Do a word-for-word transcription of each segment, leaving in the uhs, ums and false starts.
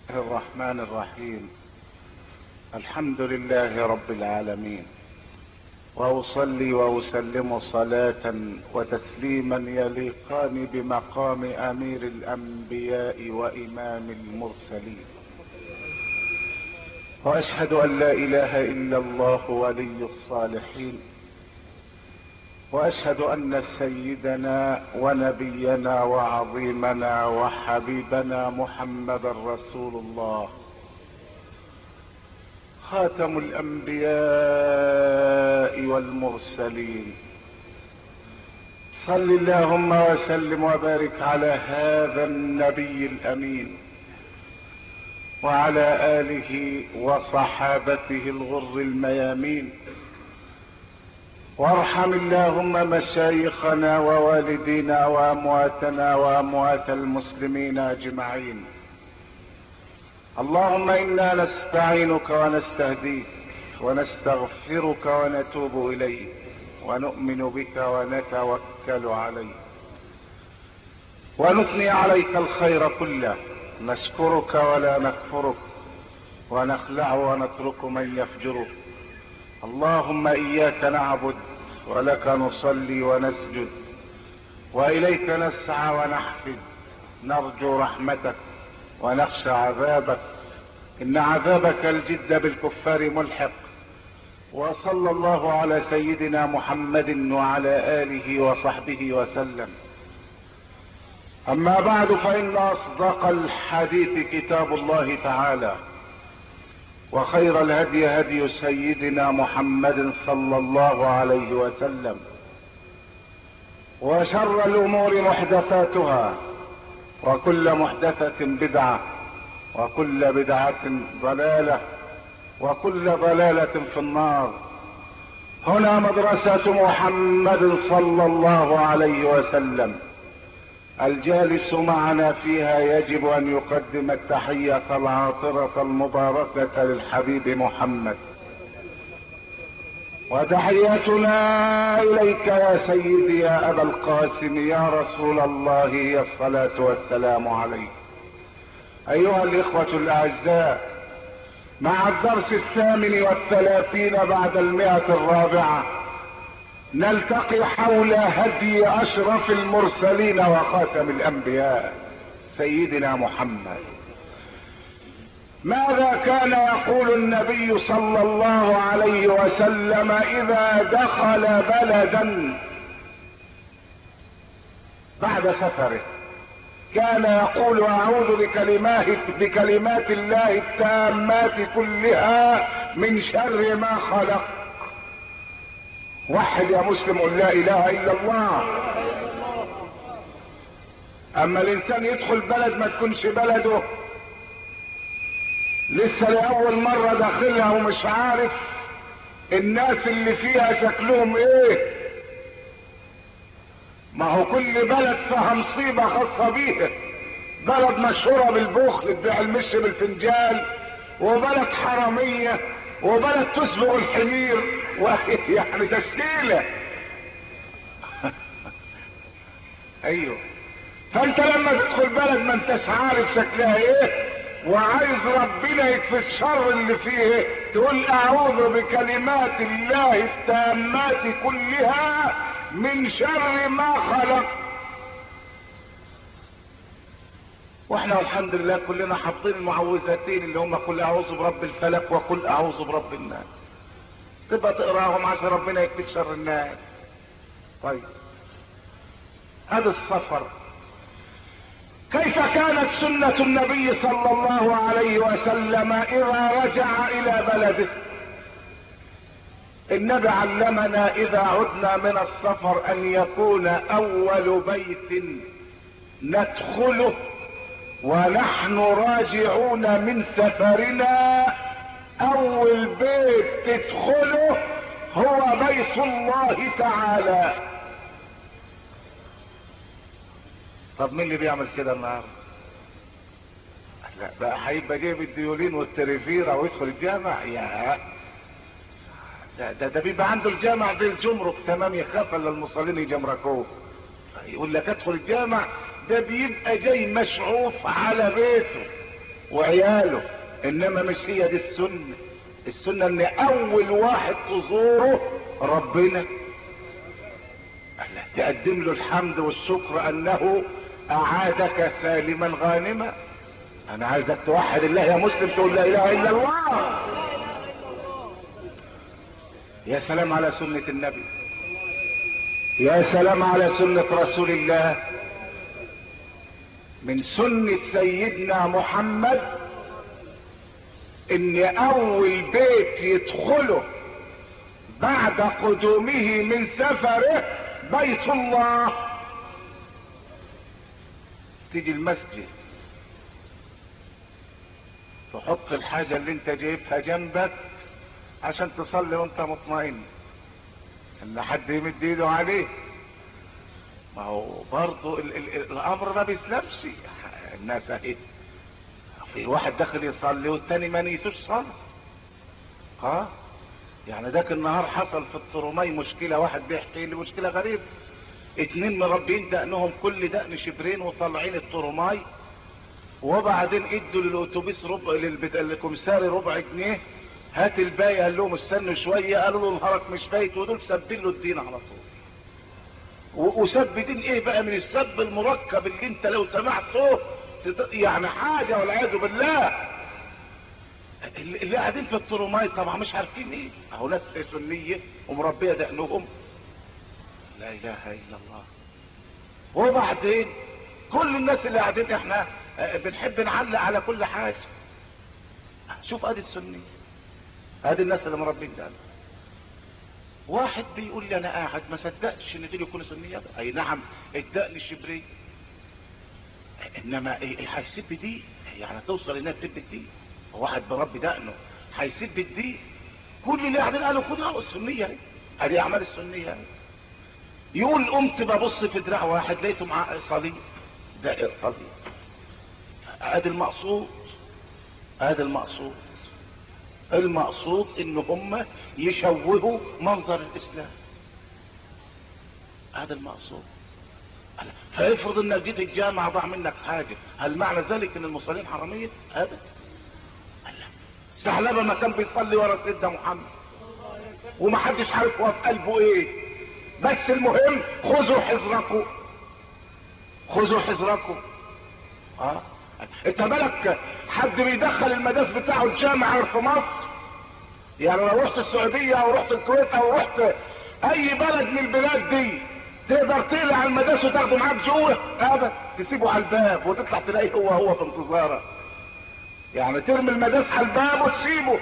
الرحمن الرحيم. الحمد لله رب العالمين، واصلي واسلم صلاة وتسليما يليقان بمقام امير الانبياء وامام المرسلين، واشهد ان لا اله الا الله ولي الصالحين، واشهد ان سيدنا ونبينا وعظيمنا وحبيبنا محمدا رسول الله، خاتم الانبياء والمرسلين. صل اللهم وسلم وبارك على هذا النبي الامين وعلى اله وصحابته الغر الميامين، وارحم اللهم مشايخنا ووالدينا وامواتنا واموات المسلمين اجمعين. اللهم انا نستعينك ونستهديك ونستغفرك ونتوب اليك ونؤمن بك ونتوكل عليك ونثني عليك الخير كله، نشكرك ولا نكفرك ونخلع ونترك من يفجرك. اللهم اياك نعبد ولك نصلي ونسجد واليك نسعى ونحفد، نرجو رحمتك ونخشى عذابك، ان عذابك الجد بالكفار ملحق. وصلى الله على سيدنا محمد وعلى اله وصحبه وسلم. اما بعد، فان اصدق الحديث كتاب الله تعالى، وخير الهدي هدي سيدنا محمد صلى الله عليه وسلم، وشر الامور محدثاتها، وكل محدثة بدعة، وكل بدعة ضلالة، وكل ضلالة في النار. هنا مدرسة محمد صلى الله عليه وسلم، الجالس معنا فيها يجب ان يقدم التحية العاطرة المباركة للحبيب محمد، وتحياتنا اليك يا سيدي يا ابا القاسم يا رسول الله هي الصلاة والسلام عليك. ايها الاخوة الاعزاء، مع الدرس الثامن والثلاثين بعد المئة الرابعة نلتقي حول هدي اشرف المرسلين وخاتم الانبياء سيدنا محمد. ماذا كان يقول النبي صلى الله عليه وسلم اذا دخل بلدا بعد سفره؟ كان يقول اعوذ بكلمات, بكلمات الله التامات كلها من شر ما خلق. وحد يا مسلم قل لا اله الا الله. اما الانسان يدخل بلد ما تكونش بلده، لسه لاول مرة داخلها ومش عارف الناس اللي فيها شكلهم ايه. ما هو كل بلد فيها مصيبة خاصة بيها. بلد مشهورة بالبخل، تبيع المش بالفنجان، وبلد حرامية، وبلد تسبق الحمير، يعني تشكيلة. ايوه، فانت لما تدخل بلد ما انتش عارف شكلها ايه وعايز ربنا يكفي الشر اللي فيه، تقول اعوذ بكلمات الله التامات كلها من شر ما خلق. واحنا الحمد لله كلنا حاطين المعوذتين اللي هم قل اعوذ برب الفلق وقل اعوذ برب الناس، تبقى تقراهم عشان ربنا يكفي شر الناس. طيب، هذا السفر كيف كانت سنة النبي صلى الله عليه وسلم اذا رجع الى بلده؟ النبي علمنا اذا عدنا من السفر ان يكون اول بيت ندخله ونحن راجعون من سفرنا، اول بيت تدخله هو بيت الله تعالى. طب مين اللي بيعمل كده النهارده؟ لا بقى هيبقى جايب الديولين والتريفيرا ويدخل الجامع؟ يا ده ده, ده بيبقى عنده الجامع زي الجمرك تمام، يخاف الا المصلين يجمركوه. يقول لك ادخل الجامع، ده بيبقى جاي مشعوف على بيته. وعياله، انما مش هي دي السنة. السنة ان اول واحد تزوره ربنا، تقدم له الحمد والشكر انه اعادك سالما غانما. انا عايزك توحد الله يا مسلم، تقول لا اله الا الله. يا سلام على سنة النبي، يا سلام على سنة رسول الله. من سنة سيدنا محمد ان اول بيت يدخله بعد قدومه من سفره بيت الله. تيجي المسجد تحط الحاجة اللي انت جايبها جنبك عشان تصلي وانت مطمئن ان حد يمد ايده عليه. ما هو برضو ال ال الامر ما بيسلمش. الناس اهي في واحد داخل يصلي والتاني ما نيسوش صلاة. ها يعني ذاك النهار حصل في الطرمي مشكلة، واحد بيحكي لي مشكلة غريبة. اتنين مربين دقنهم كل دقن شبرين وطالعين الطرمي، وبعدين ادوا للاتوبيس ربع للكمساري ربع جنيه، هات الباقي. قال لهم استنوا شويه، قالوا له نهارك مش فايت، ودول سابين له الدين على طول. وسب دين ايه بقى من السب المركب اللي انت لو سمعته يعني حاجه والعياذ بالله. اللي قاعدين في الطرماي طبعا مش عارفين ايه، اهو ناس سنيه ومربيه دقنهم، لا اله الا الله. وبعدين كل الناس اللي قاعدين احنا بنحب نعلق على كل حاجه. شوف ادي السنيه، ادي الناس اللي مربين ده. واحد بيقول لي انا قاعد ما صدقتش ان دول يكونوا سنيه. اي نعم الدقن الشبري، انما هيسب بدي يعني توصل الناس تسب بدي. واحد بربي دقنه هيسب بدي. كل اللي قاعدين قالوا خدها السنيه اهي، ادي اعمال السنيه اهي. يقول قمت ببص في دراع واحد لقيته معاه صليب، ده صليب. ادي المقصود، ادي المقصود. المقصود ان هم يشوهوا منظر الاسلام، هذا المقصود. فافرض انك جيت الجامعة ضاع منك حاجة، هل معنى ذلك ان المصلين حرامية؟ ابدا. الثعلبة ما كان بيصلي ورا سيدنا محمد ومحدش عارف هو في قلبه ايه، بس المهم خذوا حذركم، خذوا حذركم. اه انت بالك حد بيدخل المدارس بتاعه الجامعة في مصر؟ يعني لو رحت السعودية او رحت الكويت او رحت اي بلد من البلاد دي تقدر تقلع المدارس وتاخده معاك جوه؟ ابدا، تسيبه على الباب وتطلع تلاقيه هو هو في انتظارك. يعني ترمي المدارس على الباب وتسيبه.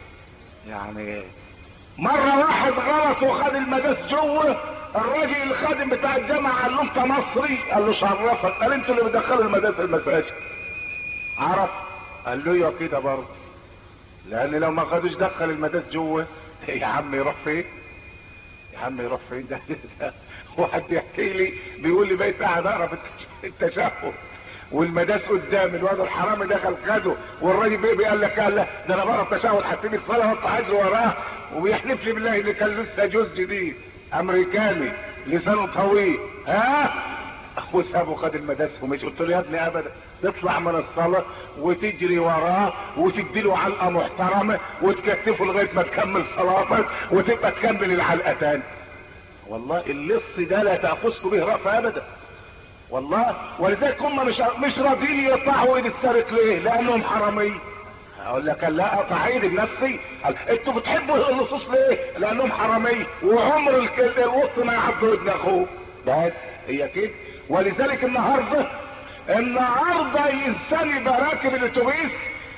يعني مرة واحد غلط وخد المدارس جوه، الراجل الخادم بتاع الجامعة قال له انت مصري؟ قال له شرفك. قال انتوا اللي بتدخلوا المدارس المساجد. عرف؟ قال له ايوه كده برضه، لان لو ما خدوش دخل المدارس جوه يا عم يروح فين؟ يا عم يروح فين؟ ده, ده واحد بيحكي لي بيقول لي بقيت قاعد اقرا في التشهد والمدارس قدام، الواد الحرامي دخل خده، والراجل بيه قال لك قال لا ده انا بقرا التشهد هسيب الصلاه واطلع اجري وراه، وبيحلف لي بالله ان كان لسه جوز جديد امريكاني لسانه طويل. ها وسابه خد المدارس ومش. قلت له يا ابني ابدا، تطلع من الصلاه وتجري وراه وتديله علقه محترمه وتكتفه لغايه ما تكمل صلاتك وتبقى تكمل العلقه تاني. والله اللص ده لا تاخذ به رأفة ابدا والله. ولذلك هم مش مش راضيين يقطعوا ايد السارق ليه؟ لانهم حراميه. اقول لك لا اقطع ايدي بنفسي. انتوا بتحبوا اللصوص ليه؟ لانهم حراميه، وعمر الوسط ما يعضوا ابن اخوه. بس هي كده. ولذلك النهارده النهارده انسان يبقى راكب الاتوبيس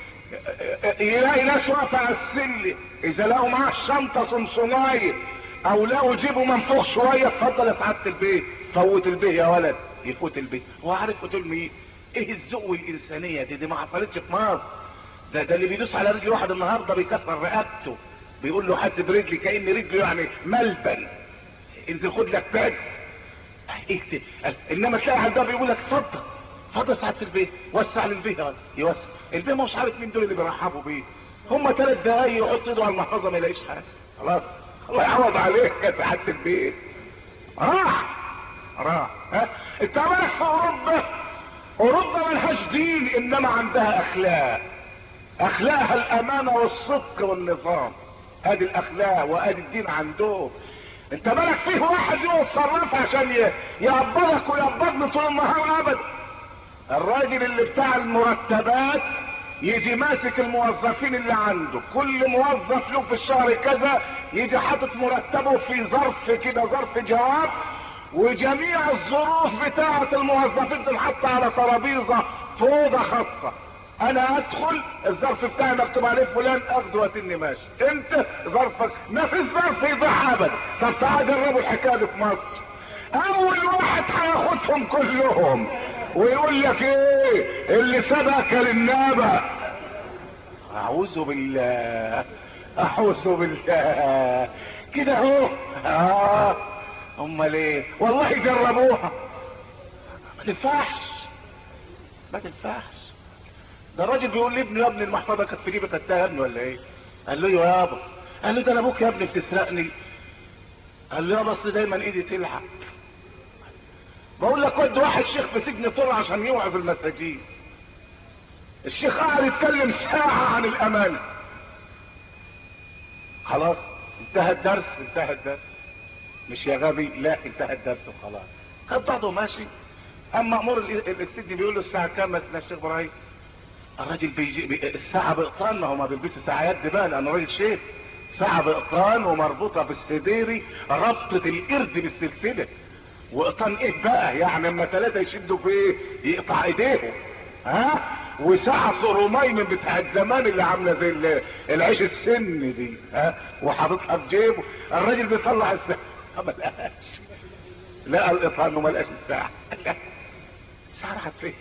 يلاقي ناس واقفه على السلم، اذا لقوا معاه الشنطه صنصنايه او لقوا جيبه منفوخ شويه، اتفضل يا سعاده البيت، فوت البيه يا ولد. يفوت البيت. هو عارف قتل مين؟ ايه الذوق والانسانيه دي؟ دي ما حصلتش في مصر. ده ده اللي بيدوس على رجل واحد النهارده بيكسر رقبته، بيقول له حد برجلي كأن رجله يعني ملبن، انزل خد لك تاج. اكتب. انما تلاقي على الباب بيقول لك اتفضل اتفضل سعاده البيه، وسع للبيه. يوسع البيه، مش عارف مين دول اللي بيرحبوا بيه. هم ثلاث دقايق يحط ايده على المحفظه ما يلاقيش حاجه، خلاص الله يعوض عليك يا سعاده البيه. راح راح. ها انت عملك في اوروبا اوروبا ملهاش دين انما عندها اخلاق، اخلاقها الامانة والصدق والنظام، ادي الاخلاق وادي الدين عندهم. انت بالك فيه واحد يتصرف عشان يقبضك ويقبضني طول النهار؟ ابدا. الراجل اللي بتاع المرتبات يجي ماسك الموظفين اللي عنده، كل موظف له في الشهر كذا، يجي حاطط مرتبه في ظرف كده، ظرف جواب، وجميع الظروف بتاعة الموظفين تنحط على ترابيزة في اوضة خاصة. انا ادخل الظرف بتاعي مكتوب عليه فلان، اخده واتني ماشي. انت ظرفك ما في ظرف يضيع ابدا. طب تعال جربوا الحكايه دي في مصر. اول واحد هياخدهم كلهم ويقول لك ايه اللي سبق للنبأ. اعوذ بالله، اعوذ بالله كده اهو. اه امال ايه؟ والله جربوها ما تنفعش، ما تنفعش. ده الراجل بيقول لابنه يا ابني المحفظه كانت في جيبك، خدتها يا ابني ولا ايه؟ قال له يا يابا. قال له ده انا ابوك يا ابني بتسرقني. قال له يابا اصل دايما ايدي تلحق. بقول لك ود واحد شيخ في سجن طلع عشان يوعظ المساجين. الشيخ قاعد يتكلم ساعه عن الامانه. خلاص انتهى الدرس، انتهى الدرس. مش يا غبي، لا انتهى الدرس وخلاص. خد بعضه ماشي. اما مأمور السجن بيقول له الساعه كام يا الشيخ ابراهيم؟ الراجل بيجي بي... الساعة بقطان، ما هو ما بيلبسش ساعة يد بقى لأنه راجل شيخ. ساعة بقطان ومربوطة بالسديري، ربطة القرد بالسلسلة. وقطان ايه بقى؟ يعني اما ثلاثة يشدوا في ايه يقطع ايديهم. ها؟ وساعة صرومين من بتاعت زمان اللي عاملة زي العيش السن دي، ها؟ وحاططها في جيبه. الراجل بيطلع الساعة ما لقاش، لقى القطان وما لقاش الساعة. الساعة راحت فين؟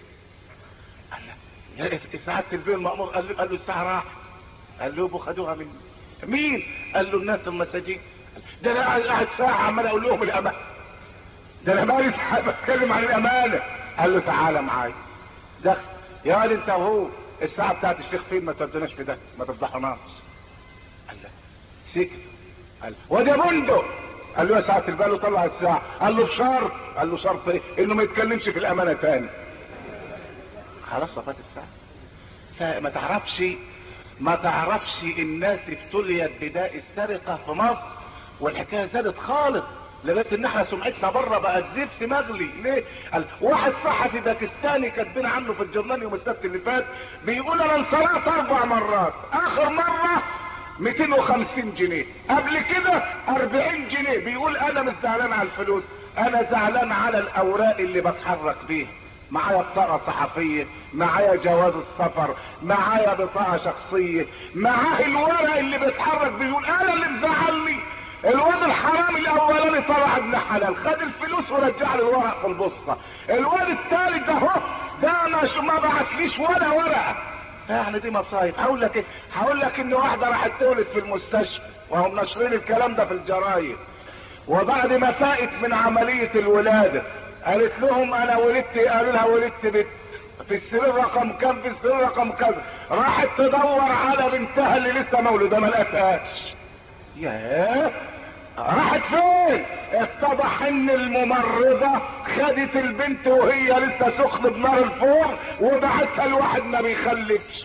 ساعة البيت المأمور قال له قال له الساعة راح. قال له ابو خدوها مني. مين؟ قال له الناس المساجين. ده انا قاعد قاعد ساعة عمال اقول لهم الامانة، ده انا بقالي ساعة بتكلم عن الامانة. قال له تعالى معايا. دخل يا ولد انت وهو، الساعة بتاعت الشيخ فين؟ ما تودوناش في ده، ما تفضحوناش. قال له سكت. قال وده بندق. قال له يا ساعة البال طلع الساعة. قال له بشرط. قال له شرط ايه؟ انه ما يتكلمش في الامانة تاني. خلاص صفات الساعة. فما تعرفش ما تعرفش الناس ابتليت بداء السرقة في مصر، والحكاية زادت خالص لغاية ان احنا سمعتنا بره بقت زفت مغلي. ليه؟ قال واحد صحفي باكستاني كاتبين عنه في الجرنال يوم السبت اللي فات، بيقول انا انصرفت اربع مرات، اخر مرة مئتين وخمسين جنيه، قبل كده اربعين جنيه. بيقول انا مش زعلان على الفلوس، انا زعلان على الاوراق اللي بتحرك بيها. معايا بطاقة صحفية، معايا جواز السفر، معايا بطاقة شخصية، معاه الورق اللي بيتحرك. بيقول انا اللي مزعلني الواد الحرامي الاولاني طلع ابن حلال، خد الفلوس ورجع لي الورق في البوسطة. الواد الثالث ده اهو ده مش ما بعتليش ولا ورقة. يعني دي مصايب. هقول لك ايه؟ هقول لك ان واحدة راحت تولد في المستشفى، وهم ناشرين الكلام ده في الجرايد، وبعد ما فاقت من عملية الولادة قالت لهم انا ولدت، قالوا لها ولدت بنت في السرير رقم كام، في السرير رقم كذا. راحت تدور على بنتها اللي لسه مولوده ما لقتهاش. ياه، راحت فين؟ اتضح ان الممرضة خدت البنت وهي لسه سخن بنار الفور وبعتها لواحد ما بيخلفش.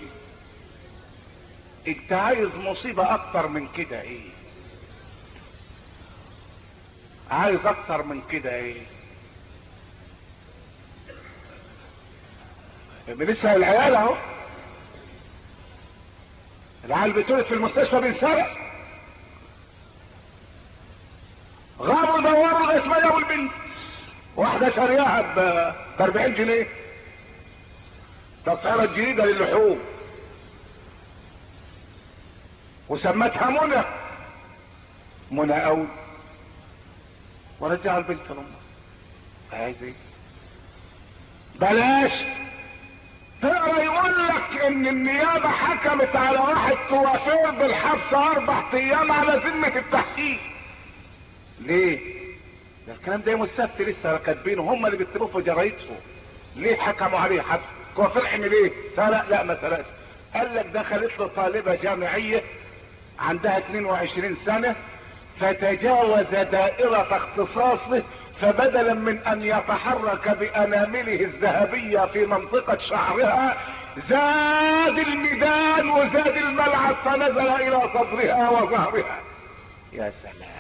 انت عايز مصيبة اكتر من كده ايه؟ عايز اكتر من كده ايه؟ بنسأل العيال اهو، العيال بتولد في المستشفى بنسرق. غابوا دوروا لغايه ما جابوا البنت، واحده شارياها ب اربعين جنيه، تصويره جديده للحوم، وسمتها منى، منى قوي، ورجعوا البنت لامها. عايز ايه؟ بلاش تقرا يقول لك ان النيابه حكمت على واحد كوافير بالحبس اربع ايام على ذمه التحقيق. ليه؟ ده الكلام ده يوم السبت لسه كاتبينه، هم اللي بيكتبوه في جرايدهم. ليه حكموا عليه حبس؟ كوافير عمل ايه؟ سرق؟ لا ما سرقش. قال لك دخلت له طالبه جامعيه عندها اتنين وعشرين سنه، فتجاوز دائره اختصاصه فبدلا من ان يتحرك بانامله الذهبية في منطقة شعرها زاد الميدان وزاد الملعب فنزل الى صدرها وظهرها. يا سلام.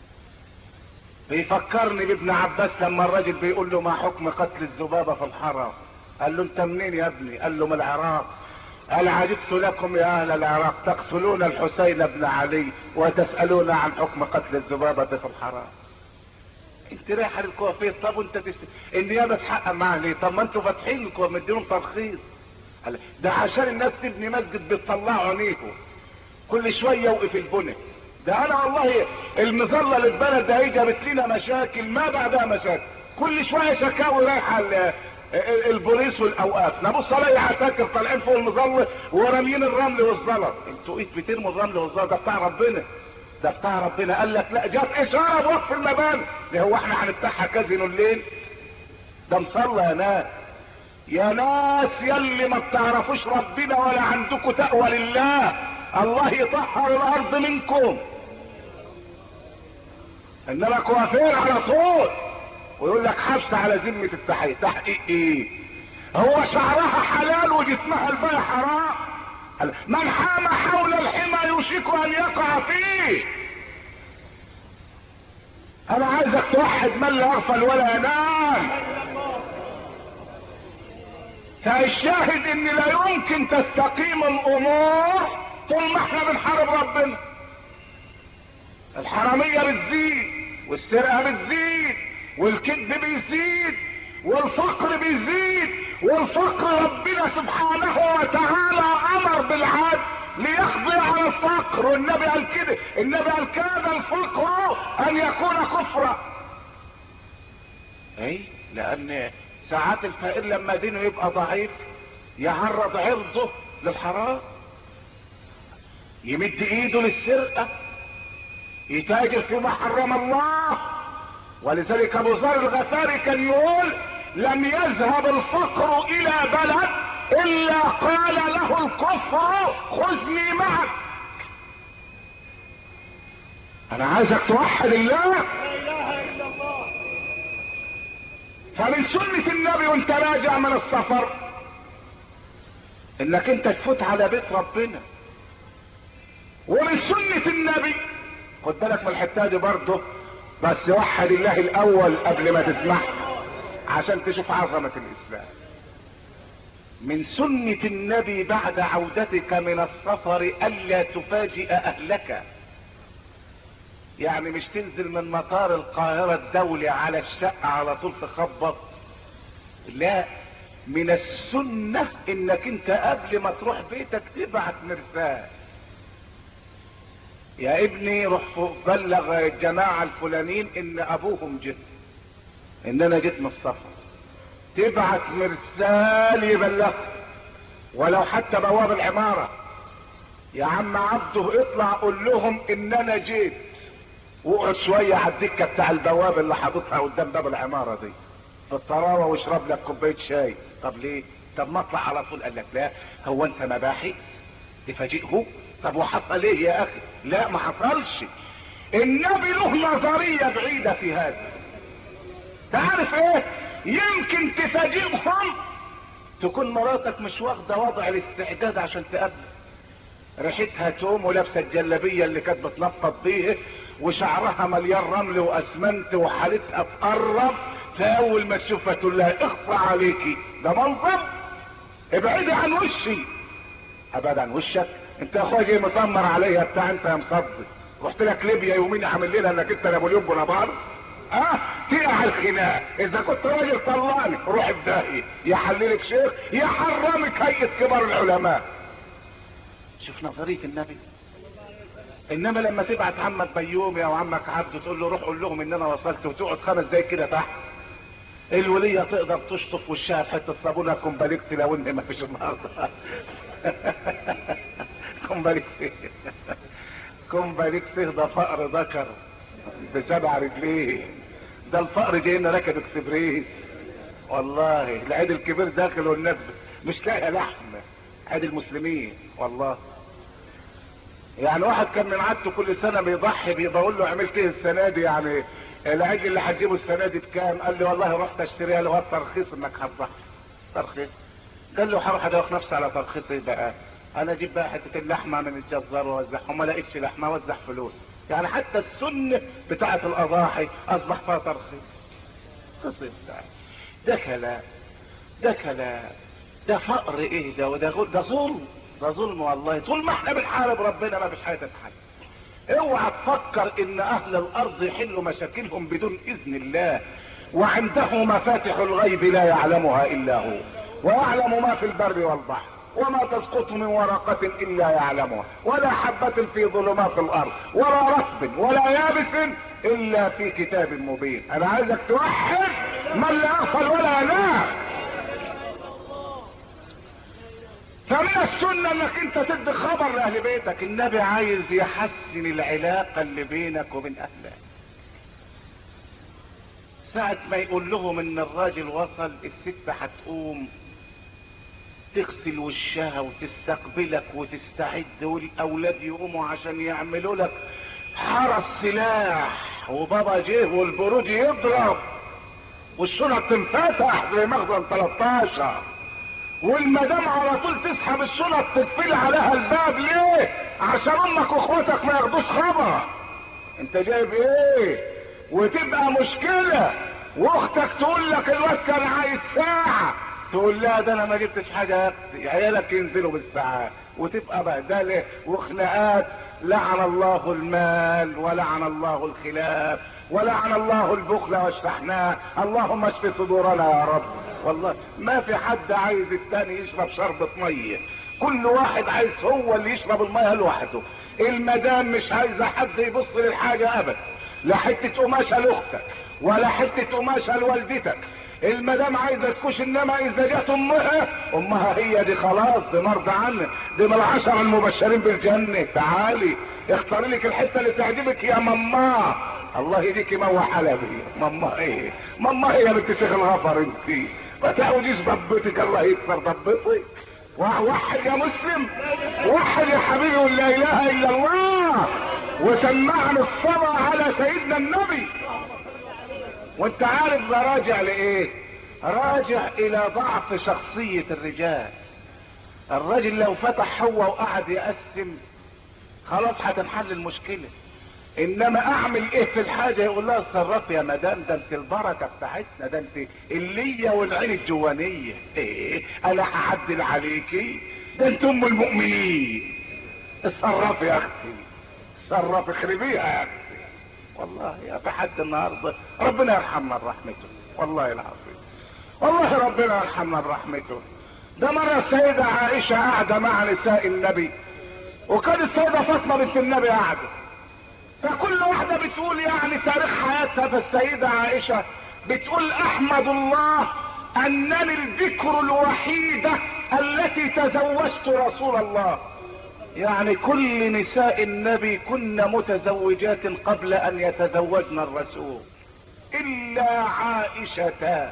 بيفكرني بابن عباس لما الراجل بيقول له ما حكم قتل الذبابة في الحرم؟ قال له انت منين يا ابني؟ قال له من العراق. قال عجبت لكم يا اهل العراق تقتلون الحسين بن علي وتسألون عن حكم قتل الذبابة في الحرم. انت رايح للكوافير، طب وانت تس... النيابة تحقق معاه ليه؟ طب ما انتوا فاتحين لكم مدينهم ترخيص. قال ده عشان الناس تبني مسجد بتطلعوا عينيكم كل شوية يوقف البنى. ده انا والله المظلة اللي اتبنت ده هي جابت لنا مشاكل ما بعدها مشاكل، كل شوية شكاوي رايحة البوليس والاوقاف. نبص الاقي عساكر طالعين فوق المظلة وراميين الرمل والزلط. انتوا ايه بترموا الرمل والزلط؟ ده بتاع ربنا، ده بتاع ربنا. قال لك لا، جات اشارة بوقف المباني. ده هو احنا هنفتحها كازينو الليل؟ ده مصلى يا ناس، يا ناس يلي ما بتعرفوش ربنا ولا عندكم تقوى لله. الله يطهر الارض منكم، انما كوافير على طول ويقول لك حبس على ذمة التحقيق. تحقيق ايه؟ هو شعرها حلال وجسمها الباقي حرام. من حام حول الحمى يوشك ان يقع فيه. انا عايزك توحد من لا يغفل ولا ينام. فالشاهد ان لا يمكن تستقيم الامور طول ما احنا بنحارب ربنا. الحرامية بتزيد والسرقة بتزيد والكذب بيزيد والفقر بيزيد. والفقر ربنا سبحانه وتعالى امر بالعدل ليقضي على الفقر، والنبي قال كده، النبي قال كاد الفقر ان يكون كفرا. اي لان ساعات الفقير لما دينه يبقى ضعيف يعرض عرضه للحرام، يمد ايده للسرقة، يتاجر فيما حرم الله. ولذلك ابو ذر الغفاري كان يقول لم يذهب الفقر الى بلد الا قال له الكفر خذني معك. انا عايزك توحد الله. لا اله الا الله. فمن سنة النبي وانت راجع من السفر انك انت تفوت على بيت ربنا. ومن سنة النبي، خد بالك من الحتة دي برضه، بس وحد الله الاول قبل ما تسمعها عشان تشوف عظمة الاسلام. من سنة النبي بعد عودتك من السفر الا تفاجئ اهلك. يعني مش تنزل من مطار القاهرة الدولي على الشقة على طول تخبط، لا، من السنة انك انت قبل ما تروح بيتك تبعت مرسال، يا ابني روح بلغ الجماعة الفلانيين ان ابوهم جه، ان انا جيت من السفر. تبعت مرسال يبلغ، ولو حتى بواب العمارة، يا عم عبده اطلع قول لهم ان انا جيت، واقعد شوية على الدكة بتاع البواب اللي حاططها قدام باب العمارة دي في الطراوة واشرب لك كوباية شاي. طب ليه؟ طب ما اطلع على طول. قال لك لا، هو انت مباحث تفاجئه؟ طب وحصل ايه يا اخي؟ لا ما حصلش. النبي له نظرية بعيدة في هذا. تعرف ايه؟ يمكن تفاجئهم تكون مراتك مش واخدة وضع الاستعداد عشان تقابل، ريحتها توم ولابسه الجلابيه اللي كانت بتنطط بيه وشعرها مليان رمل واسمنت وحالتها تقرب، فاول ما تشوفها تقول لها اخفى عليكي، ده منظر، ابعدي عن وشي. ابعد عن وشك؟ انت يا اخويا جاي مطمر عليا بتاع، انت يا مصدق رحت لك ليبيا يومين عامل لنا انك انت نابليون بونابرت. اه تقع الخناق. اذا كنت راجل طلعني روح بداهي، يحللك شيخ يحرمك هيئة كبار العلماء. شوف نظرية النبي. انما لما تبعت عمك بيومي او عمك عبده تقول له روح قول لهم ان انا وصلت، وتقعد خمس دقايق كده تحت، الولية تقدر تشطف وشها بحتة صابونة كومباليكس لو ان ما فيش النهارده. كومباليكس كومباليكس ده فقر ذكر بسبع رجليه، ده الفقر جاي لنا راكب اكسبريس. والله العيد الكبير داخل والناس مش لاقي لحم، عيد المسلمين والله. يعني واحد كان من عادته كل سنه بيضحي، بيقول له عملت ايه السنه دي؟ يعني العجل اللي هتجيبه السنه دي بكام؟ قال لي والله رحت اشتريها له ترخيص انك هتضحي. ترخيص؟ قال له هروح ادوخ نفسي على ترخيص ايه بقى؟ انا اجيب بقى حته اللحمه من الجزار واوزعها، وما لقيتش لحمه اوزع فلوس. يعني حتى السنه بتاعه الاضاحي اصبح فيها ترخيص. قصه ده كلام، ده كلام، ده فقر ايه ده؟ وده ده ظلم، ده ظلم والله. طول ما احنا بنحارب ربنا ما فيش حاجه تتحل. اوعى تفكر ان اهل الارض يحلوا مشاكلهم بدون اذن الله، وعنده مفاتح الغيب لا يعلمها الا هو، ويعلم ما في البر والبحر، وما تسقط من ورقة الا يعلمها، ولا حبة في ظلمات الارض، ولا رطب ولا يابس الا في كتاب مبين. انا عايزك توحد من لا يغفل ولا ينام. فمن السنة انك انت تدي خبر لاهل بيتك. النبي عايز يحسن العلاقة اللي بينك وبين اهلك. ساعة ما يقول لهم ان الراجل وصل، الست هتقوم تغسل وشها وتستقبلك وتستعد، والاولاد يقوموا عشان يعملوا لك حرس سلاح، وبابا جه والبروج يضرب والشنط تنفتح زي مخزن تلتاشر، والمدام على طول تسحب الشنط تقفل عليها الباب. ليه؟ عشان امك واخواتك ما ياخدوش خبر انت جايب ايه، وتبقى مشكلة. واختك تقول لك الواد كان عايز ساعة، تقول لا ده انا ما جبتش حاجة، عيالك ينزلوا بالساعات، وتبقى بهدلة وخناقات. لعن الله المال ولعن الله الخلاف ولعن الله البخل والشحناء. اللهم اشف صدورنا يا رب. والله ما في حد عايز التاني يشرب شربة مية، كل واحد عايز هو اللي يشرب المية لوحده. المدام مش عايزة حد يبص للحاجة ابدا، لا حتة قماشة لاختك ولا حتة قماشة لوالدتك. المدام عايزة تكوش، انما اذا جت امها، امها هي دي خلاص، دي مرضى عنك، دي من العشرة المبشرين بالجنة. تعالي اختاري لك الحتة اللي تعجبك يا ماما. الله يديكي موى حلبي. ماما ايه؟ ماما هي بنت شيخ الغفر انتي، ما تعوديش ضبطك، الله يكسر ضبطك. وحد يا مسلم، وحد يا حبيبي، ولا اله الا الله، وسمعنا الصلاة على سيدنا النبي. وانت عارف ده راجع لايه؟ راجع الى ضعف شخصية الرجال. الراجل لو فتح هو وقعد يقسم خلاص هتنحل المشكلة، انما اعمل ايه في الحاجة؟ يقول لها اتصرف يا مدام، ده انت البركة بتاعتنا، ده انت اللية والعين الجوانية. ايه انا هعدل عليكي؟ ده انت ام المؤمنين، اتصرف يا اختي، اتصرف، اخربيها يا اختي. والله يا في حد النهارده ربنا يرحمنا برحمته، والله العظيم، والله ربنا يرحمنا برحمته. ده مرة السيدة عائشة قاعدة مع نساء النبي، وكان السيدة فاطمة بنت النبي قاعدة، فكل واحدة بتقول يعني تاريخ حياتها. فالسيدة عائشة بتقول احمد الله انني البكر الوحيدة التي تزوجت رسول الله. يعني كل نساء النبي كن متزوجات قبل ان يتزوجن الرسول، الا عائشة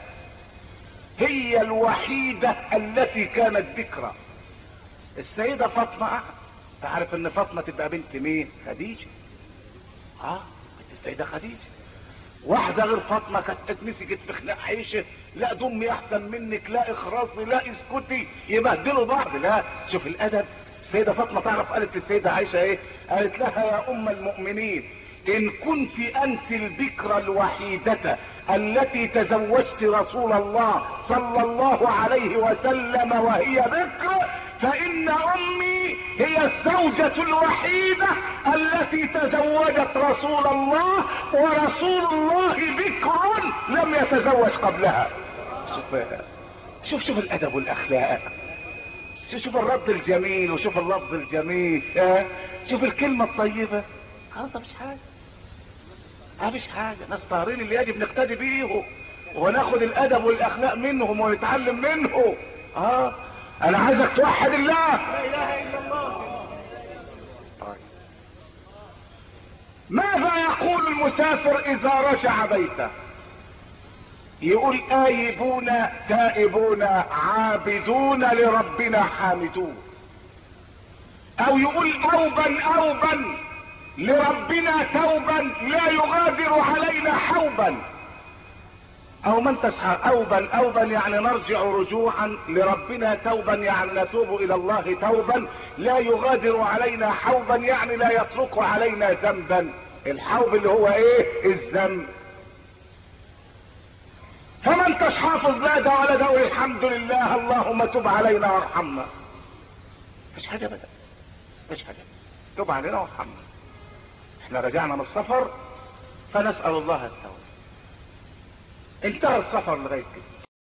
هي الوحيدة التي كانت ذكرى. السيدة فاطمة، تعرف ان فاطمة تبقى بنت مين؟ خديجة. اه بنت السيدة خديجة. واحدة غير فاطمة كانت اتمسكت في خناق عيشة، لا دمي احسن منك، لا اخرصي، لا اسكتي، يبهدلوا بعض. لا شوف الادب. السيدة فاطمة تعرف قالت للسيدة عائشة ايه؟ قالت لها يا ام المؤمنين، ان كنت انت البكرة الوحيدة التي تزوجت رسول الله صلى الله عليه وسلم وهي بكر، فان امي هي الزوجة الوحيدة التي تزوجت رسول الله، ورسول الله بكر لم يتزوج قبلها. شوف شوف الادب والاخلاق، شوف الرد الجميل، وشوف اللفظ الجميل، شوف الكلمة الطيبة. خلاص مفيش حاجة، مفيش حاجة. ناس طاهرين اللي يجب نقتدي بيهم وناخد الادب والاخلاق منهم ونتعلم منه. اه انا عايزك توحد الله. لا اله الا الله. ماذا يقول المسافر اذا رجع بيته؟ يقول آيبون تائبون عابدون لربنا حامدون، او يقول اوبا اوبا لربنا توبا لا يغادر علينا حوبا. او من تسعى اوبا اوبا يعني نرجع رجوعا لربنا، توبا يعني نتوب الى الله توبا لا يغادر علينا حوبا يعني لا يترك علينا ذنبا. الحوب اللي هو ايه؟ الذنب. فما انتش حافظ لا ده ولا ده، وقول الحمد لله اللهم تب علينا وارحمنا. مفيش حاجه ابدا، مفيش حاجه. تب علينا وارحمنا. احنا رجعنا من السفر فنسال الله التوبه. انتهى السفر لغايه كده.